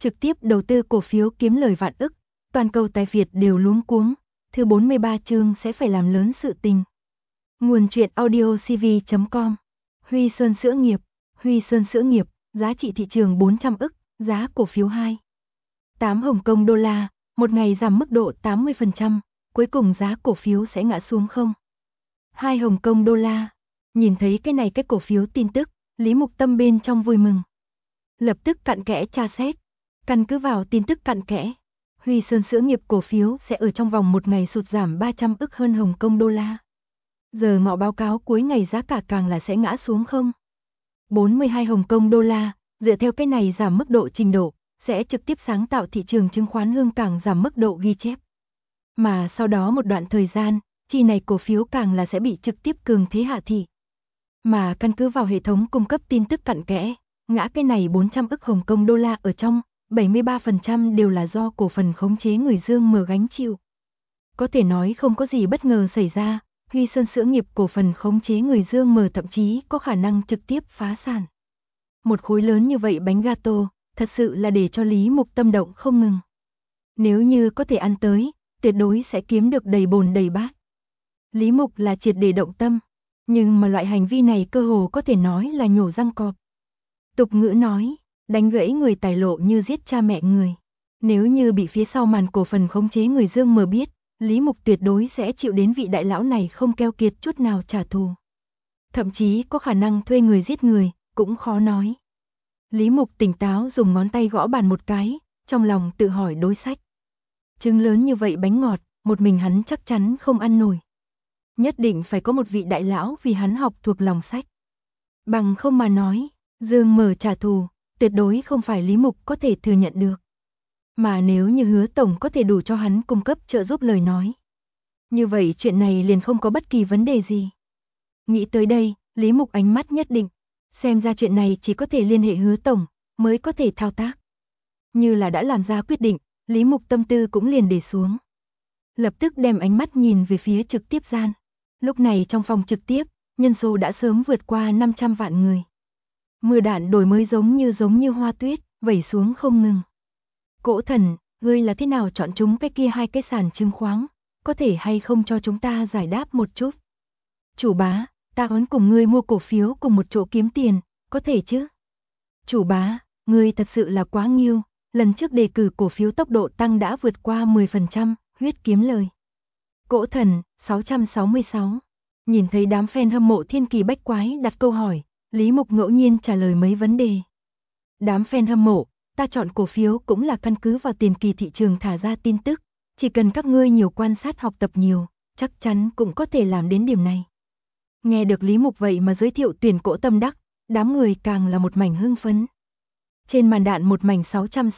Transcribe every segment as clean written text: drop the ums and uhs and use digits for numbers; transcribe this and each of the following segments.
trực tiếp đầu tư cổ phiếu kiếm lời vạn ức, toàn cầu tài Việt đều luống cuống, thứ 43 chương sẽ phải làm lớn sự tình. Nguồn truyện audio cv.com. Huy Sơn Sữa Nghiệp. Huy Sơn Sữa Nghiệp, giá trị thị trường 400 ức, giá cổ phiếu 2,8 Hồng Kông đô la, một ngày giảm mức độ 80%, cuối cùng giá cổ phiếu sẽ ngã xuống 0,2 Hồng Kông đô la. Nhìn thấy cái cổ phiếu tin tức, Lý Mục Tâm bên trong vui mừng. Lập tức cặn kẽ tra xét, căn cứ vào tin tức cặn kẽ, Huy Sơn Sữa Nghiệp cổ phiếu sẽ ở trong vòng một ngày sụt giảm 300 ức hơn Hồng Kông đô la. Giờ ngọ báo cáo cuối ngày giá cả càng là sẽ ngã xuống 0,42 Hồng Kông đô la, dựa theo cái này giảm mức độ trình độ, sẽ trực tiếp sáng tạo thị trường chứng khoán Hương Cảng giảm mức độ ghi chép. Mà sau đó một đoạn thời gian, chi này cổ phiếu càng là sẽ bị trực tiếp cường thế hạ thị. Mà căn cứ vào hệ thống cung cấp tin tức cặn kẽ, ngã cái này 400 ức Hồng Kông đô la ở trong, 73% đều là do cổ phần khống chế người Dương Mờ gánh chịu. Có thể nói không có gì bất ngờ xảy ra, Huy Sơn Sữa Nghiệp cổ phần khống chế người Dương Mờ thậm chí có khả năng trực tiếp phá sản. Một khối lớn như vậy bánh gato, thật sự là để cho Lý Mục tâm động không ngừng. Nếu như có thể ăn tới, tuyệt đối sẽ kiếm được đầy bồn đầy bát. Lý Mục là triệt để động tâm, nhưng mà loại hành vi này cơ hồ có thể nói là nhổ răng cọp. Tục ngữ nói, đánh gãy người tài lộ như giết cha mẹ người. Nếu như bị phía sau màn cổ phần khống chế người Dương Mờ biết, Lý Mục tuyệt đối sẽ chịu đến vị đại lão này không keo kiệt chút nào trả thù. Thậm chí có khả năng thuê người giết người, cũng khó nói. Lý Mục tỉnh táo dùng ngón tay gõ bàn một cái, trong lòng tự hỏi đối sách. Trứng lớn như vậy bánh ngọt, một mình hắn chắc chắn không ăn nổi. Nhất định phải có một vị đại lão vì hắn học thuộc lòng sách. Bằng không mà nói, Dương Mờ trả thù, tuyệt đối không phải Lý Mục có thể thừa nhận được. Mà nếu như Hứa Tổng có thể đủ cho hắn cung cấp trợ giúp lời nói, như vậy chuyện này liền không có bất kỳ vấn đề gì. Nghĩ tới đây, Lý Mục ánh mắt nhất định, xem ra chuyện này chỉ có thể liên hệ Hứa Tổng, mới có thể thao tác. Như là đã làm ra quyết định, Lý Mục tâm tư cũng liền để xuống. Lập tức đem ánh mắt nhìn về phía trực tiếp gian. Lúc này trong phòng trực tiếp, nhân số đã sớm vượt qua 500 vạn người. Mưa đạn đổi mới giống như hoa tuyết, vẩy xuống không ngừng. Cỗ Thần, ngươi là thế nào chọn chúng cái kia hai cái sàn chứng khoán, có thể hay không cho chúng ta giải đáp một chút? Chủ bá, ta muốn cùng ngươi mua cổ phiếu cùng một chỗ kiếm tiền, có thể chứ? Chủ bá, ngươi thật sự là quá nghiêu, lần trước đề cử cổ phiếu tốc độ tăng đã vượt qua 10%, huyết kiếm lời. Cỗ Thần, 666. Nhìn thấy đám fan hâm mộ thiên kỳ bách quái đặt câu hỏi, Lý Mục ngẫu nhiên trả lời mấy vấn đề. Đám fan hâm mộ, ta chọn cổ phiếu cũng là căn cứ vào tiền kỳ thị trường thả ra tin tức, chỉ cần các ngươi nhiều quan sát học tập nhiều, chắc chắn cũng có thể làm đến điểm này. Nghe được Lý Mục vậy mà giới thiệu tuyển Cỗ Tâm Đắc, đám người càng là một mảnh hưng phấn. Trên màn đạn một mảnh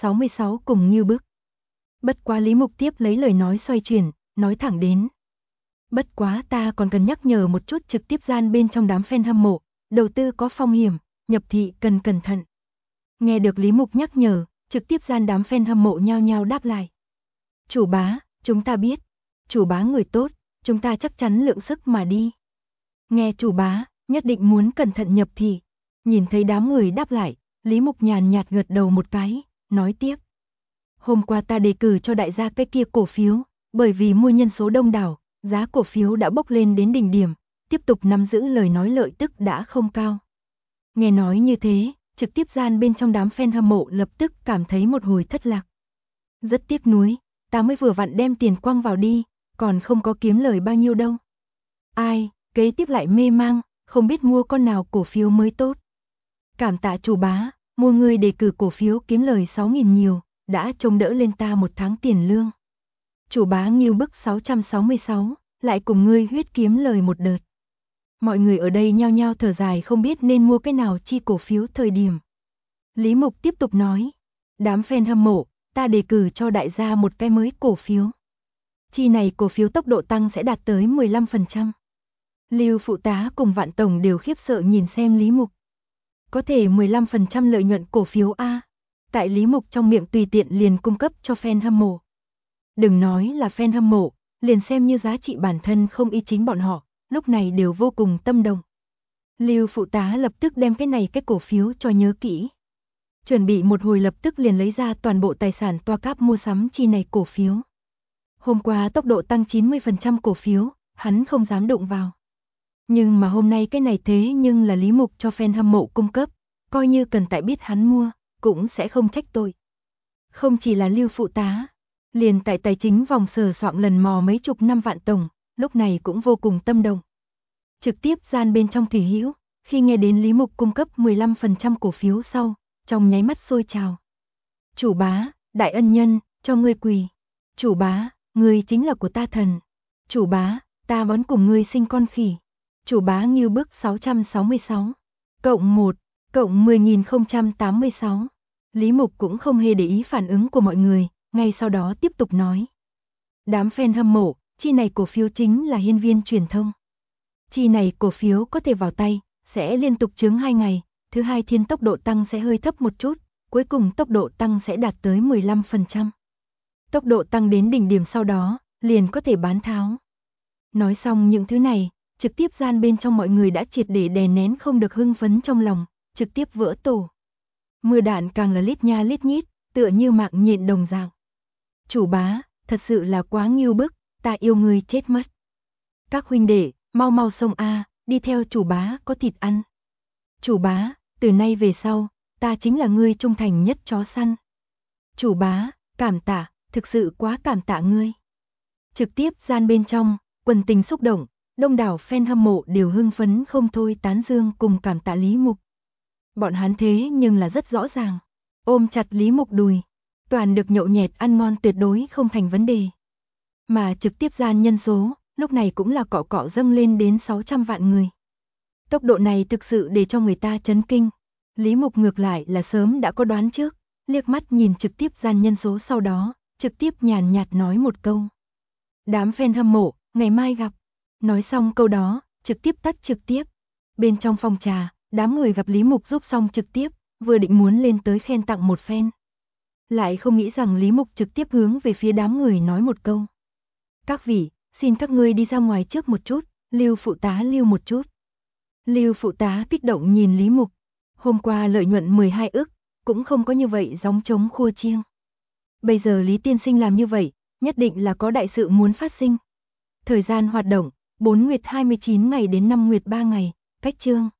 666 cùng như bức. Bất quá Lý Mục tiếp lấy lời nói xoay chuyển, nói thẳng đến. Bất quá ta còn cần nhắc nhở một chút trực tiếp gian bên trong đám fan hâm mộ, đầu tư có phong hiểm, nhập thị cần cẩn thận. Nghe được Lý Mục nhắc nhở, trực tiếp gian đám fan hâm mộ nhao nhao đáp lại. Chủ bá, chúng ta biết. Chủ bá người tốt, chúng ta chắc chắn lượng sức mà đi. Nghe chủ bá, nhất định muốn cẩn thận nhập thị. Nhìn thấy đám người đáp lại, Lý Mục nhàn nhạt gật đầu một cái, nói tiếp. Hôm qua ta đề cử cho đại gia cái kia cổ phiếu, bởi vì mua nhân số đông đảo, giá cổ phiếu đã bốc lên đến đỉnh điểm, tiếp tục nắm giữ lời nói lợi tức đã không cao. Nghe nói như thế, trực tiếp gian bên trong đám fan hâm mộ lập tức cảm thấy một hồi thất lạc. Rất tiếc nuối, ta mới vừa vặn đem tiền quăng vào đi, còn không có kiếm lời bao nhiêu đâu. Ai, kế tiếp lại mê mang, không biết mua con nào cổ phiếu mới tốt. Cảm tạ chủ bá, mua người đề cử cổ phiếu kiếm lời 6.000 nhiều, đã trông đỡ lên ta một tháng tiền lương. Chủ bá nghiêu bức 666, lại cùng ngươi huyết kiếm lời một đợt. Mọi người ở đây nhao nhao thở dài không biết nên mua cái nào chi cổ phiếu thời điểm. Lý Mục tiếp tục nói, đám fan hâm mộ, ta đề cử cho đại gia một cái mới cổ phiếu. Chi này cổ phiếu tốc độ tăng sẽ đạt tới 15%. Lưu phụ tá cùng Vạn tổng đều khiếp sợ nhìn xem Lý Mục. Có thể 15% lợi nhuận cổ phiếu A. Tại Lý Mục trong miệng tùy tiện liền cung cấp cho fan hâm mộ. Đừng nói là fan hâm mộ, liền xem như giá trị bản thân không y chính bọn họ, lúc này đều vô cùng tâm động. Lưu phụ tá lập tức đem cái cổ phiếu cho nhớ kỹ. Chuẩn bị một hồi lập tức liền lấy ra toàn bộ tài sản toa cáp mua sắm chi này cổ phiếu. Hôm qua tốc độ tăng 90% cổ phiếu, hắn không dám đụng vào. Nhưng mà hôm nay cái này thế nhưng là Lý Mục cho fan hâm mộ cung cấp, coi như cần tại biết hắn mua, cũng sẽ không trách tội. Không chỉ là Lưu phụ tá, liền tại tài chính vòng sờ soạng lần mò mấy chục năm Vạn tổng, lúc này cũng vô cùng tâm động. Trực tiếp gian bên trong Thủy Hữu, khi nghe đến Lý Mục cung cấp 15% cổ phiếu sau, trong nháy mắt sôi trào. Chủ bá, đại ân nhân, cho ngươi quỳ. Chủ bá, ngươi chính là của ta thần. Chủ bá, ta muốn cùng ngươi sinh con khỉ. Chủ bá Ngưu Bức 666. Cộng 1, cộng 10.086. Lý Mục cũng không hề để ý phản ứng của mọi người, ngay sau đó tiếp tục nói. Đám fan hâm mộ, chi này cổ phiếu chính là hiên viên truyền thông. Chi này cổ phiếu có thể vào tay, sẽ liên tục chứng 2 ngày, thứ hai thiên tốc độ tăng sẽ hơi thấp một chút, cuối cùng tốc độ tăng sẽ đạt tới 15%. Tốc độ tăng đến đỉnh điểm sau đó, liền có thể bán tháo. Nói xong những thứ này, trực tiếp gian bên trong mọi người đã triệt để đè nén không được hưng phấn trong lòng, trực tiếp vỡ tổ. Mưa đạn càng là lít nha lít nhít, tựa như mạng nhện đồng dạng. Chủ bá, thật sự là quá Ngưu Bức, ta yêu ngươi chết mất. Các huynh đệ, mau mau xông a, đi theo chủ bá có thịt ăn. Chủ bá, từ nay về sau, ta chính là ngươi trung thành nhất chó săn. Chủ bá, cảm tạ, thực sự quá cảm tạ ngươi. Trực tiếp gian bên trong, quần tình xúc động, đông đảo fan hâm mộ đều hưng phấn không thôi tán dương cùng cảm tạ Lý Mục. Bọn hắn thế nhưng là rất rõ ràng, ôm chặt Lý Mục đùi, toàn được nhậu nhẹt ăn ngon tuyệt đối không thành vấn đề. Mà trực tiếp gian nhân số, lúc này cũng là cọ cọ dâng lên đến 600 vạn người. Tốc độ này thực sự để cho người ta chấn kinh. Lý Mục ngược lại là sớm đã có đoán trước, liếc mắt nhìn trực tiếp gian nhân số sau đó, trực tiếp nhàn nhạt nói một câu. Đám fan hâm mộ, ngày mai gặp. Nói xong câu đó, trực tiếp tắt trực tiếp. Bên trong phòng trà, đám người gặp Lý Mục giúp xong trực tiếp, vừa định muốn lên tới khen tặng một phen. Lại không nghĩ rằng Lý Mục trực tiếp hướng về phía đám người nói một câu. Các vị, xin các ngươi đi ra ngoài trước một chút, Lưu phụ tá lưu một chút. Lưu phụ tá kích động nhìn Lý Mục. Hôm qua lợi nhuận 12 ức, cũng không có như vậy gióng trống khua chiêng. Bây giờ Lý tiên sinh làm như vậy, nhất định là có đại sự muốn phát sinh. Thời gian hoạt động, 4 nguyệt 29 ngày đến 5 nguyệt 3 ngày, cách chương.